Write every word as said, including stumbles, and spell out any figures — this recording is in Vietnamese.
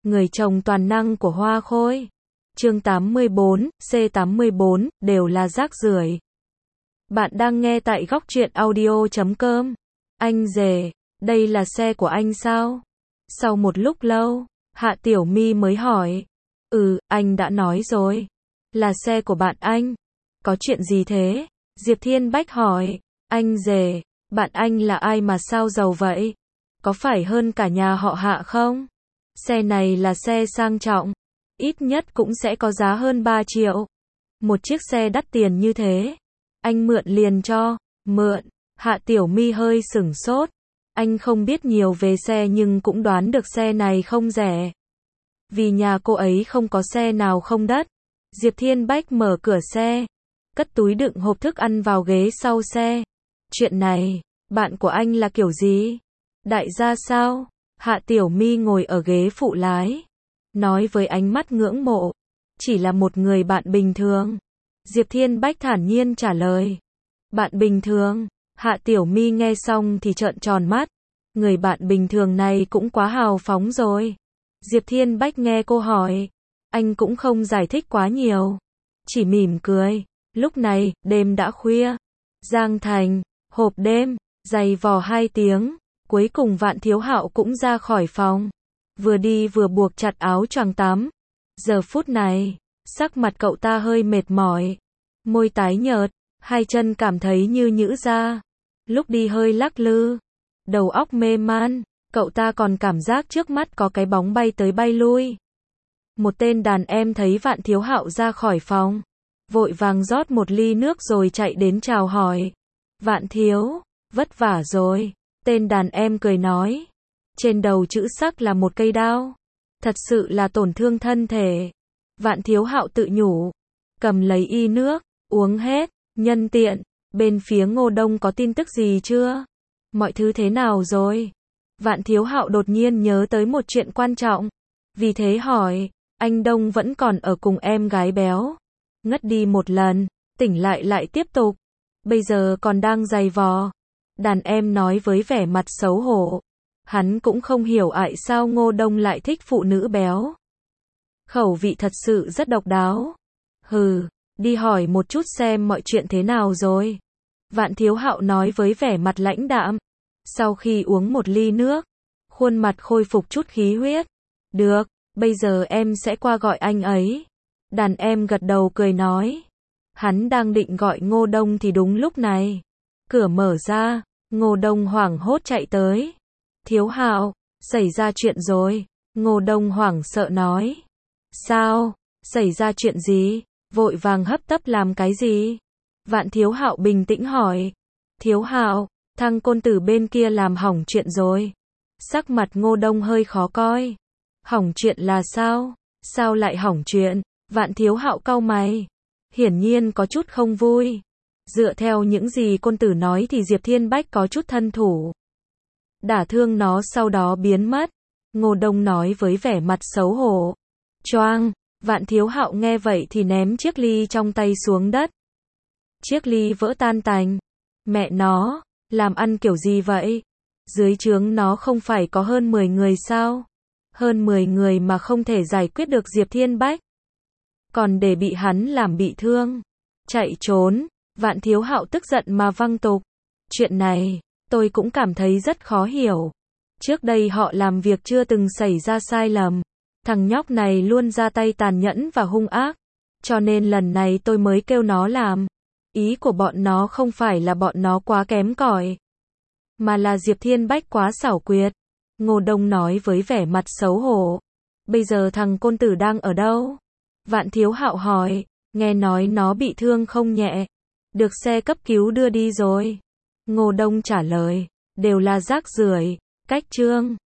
Người chồng toàn năng của Hoa Khôi. Chương tám mươi bốn, C tám mươi bốn, đều là rác rưởi. Bạn đang nghe tại góc truyện audio chấm com. Anh rể, đây là xe của anh sao? Sau một lúc lâu, Hạ Tiểu My mới hỏi. Ừ, anh đã nói rồi. Là xe của bạn anh. Có chuyện gì thế? Diệp Thiên Bách hỏi. Anh rể, bạn anh là ai mà sao giàu vậy? Có phải hơn cả nhà họ Hạ không? Xe này là xe sang trọng. Ít nhất cũng sẽ có giá hơn ba triệu. Một chiếc xe đắt tiền như thế. Anh mượn liền cho. Mượn. Hạ Tiểu My hơi sửng sốt. Anh không biết nhiều về xe nhưng cũng đoán được xe này không rẻ. Vì nhà cô ấy không có xe nào không đắt. Diệp Thiên Bách mở cửa xe. Cất túi đựng hộp thức ăn vào ghế sau xe. Chuyện này, bạn của anh là kiểu gì? Đại gia sao? Hạ Tiểu My ngồi ở ghế phụ lái. Nói với ánh mắt ngưỡng mộ. Chỉ là một người bạn bình thường. Diệp Thiên Bách thản nhiên trả lời. Bạn bình thường? Hạ Tiểu My nghe xong thì trợn tròn mắt. Người bạn bình thường này cũng quá hào phóng rồi. Diệp Thiên Bách nghe cô hỏi. Anh cũng không giải thích quá nhiều. Chỉ mỉm cười. Lúc này, đêm đã khuya. Giang Thành, hộp đêm, giày vò hai tiếng. Cuối cùng Vạn Thiếu Hạo cũng ra khỏi phòng. Vừa đi vừa buộc chặt áo choàng tắm. Giờ phút này, sắc mặt cậu ta hơi mệt mỏi. Môi tái nhợt, hai chân cảm thấy như nhũ ra. Lúc đi hơi lắc lư. Đầu óc mê man, cậu ta còn cảm giác trước mắt có cái bóng bay tới bay lui. Một tên đàn em thấy Vạn Thiếu Hạo ra khỏi phòng. Vội vàng rót một ly nước rồi chạy đến chào hỏi. Vạn Thiếu, vất vả rồi. Tên đàn em cười nói. Trên đầu chữ sắc là một cây đao. Thật sự là tổn thương thân thể. Vạn Thiếu Hạo tự nhủ. Cầm lấy y nước, uống hết, nhân tiện. Bên phía Ngô Đông có tin tức gì chưa? Mọi thứ thế nào rồi? Vạn Thiếu Hạo đột nhiên nhớ tới một chuyện quan trọng. Vì thế hỏi, anh Đông vẫn còn ở cùng em gái béo. Ngất đi một lần, tỉnh lại lại tiếp tục. Bây giờ còn đang giày vò. Đàn em nói với vẻ mặt xấu hổ. Hắn cũng không hiểu tại sao Ngô Đông lại thích phụ nữ béo. Khẩu vị thật sự rất độc đáo. Hừ, đi hỏi một chút xem mọi chuyện thế nào rồi. Vạn Thiếu Hạo nói với vẻ mặt lãnh đạm. Sau khi uống một ly nước, khuôn mặt khôi phục chút khí huyết. Được, bây giờ em sẽ qua gọi anh ấy. Đàn em gật đầu cười nói. Hắn đang định gọi Ngô Đông thì đúng lúc này. Cửa mở ra, Ngô Đông hoảng hốt chạy tới. Thiếu Hạo, xảy ra chuyện rồi. Ngô Đông hoảng sợ nói. Sao? Xảy ra chuyện gì? Vội vàng hấp tấp làm cái gì? Vạn Thiếu Hạo bình tĩnh hỏi. Thiếu Hạo, thằng côn tử bên kia làm hỏng chuyện rồi. Sắc mặt Ngô Đông hơi khó coi. Hỏng chuyện là sao? Sao lại hỏng chuyện? Vạn Thiếu Hạo cau mày. Hiển nhiên có chút không vui. Dựa theo những gì côn tử nói thì Diệp Thiên Bách có chút thân thủ. Đả thương nó sau đó biến mất. Ngô Đông nói với vẻ mặt xấu hổ. Choang, Vạn Thiếu Hạo nghe vậy thì ném chiếc ly trong tay xuống đất. Chiếc ly vỡ tan tành. Mẹ nó, làm ăn kiểu gì vậy? Dưới trướng nó không phải có hơn mười người sao? Hơn mười người mà không thể giải quyết được Diệp Thiên Bách. Còn để bị hắn làm bị thương. Chạy trốn. Vạn Thiếu Hạo tức giận mà văng tục. Chuyện này, tôi cũng cảm thấy rất khó hiểu. Trước đây họ làm việc chưa từng xảy ra sai lầm. Thằng nhóc này luôn ra tay tàn nhẫn và hung ác. Cho nên lần này tôi mới kêu nó làm. Ý của bọn nó không phải là bọn nó quá kém cỏi, mà là Diệp Thiên Bách quá xảo quyệt. Ngô Đông nói với vẻ mặt xấu hổ. Bây giờ thằng côn tử đang ở đâu? Vạn Thiếu Hạo hỏi. Nghe nói nó bị thương không nhẹ. Được xe cấp cứu đưa đi rồi. Ngô Đông trả lời. Đều là rác rưởi. Cách chương.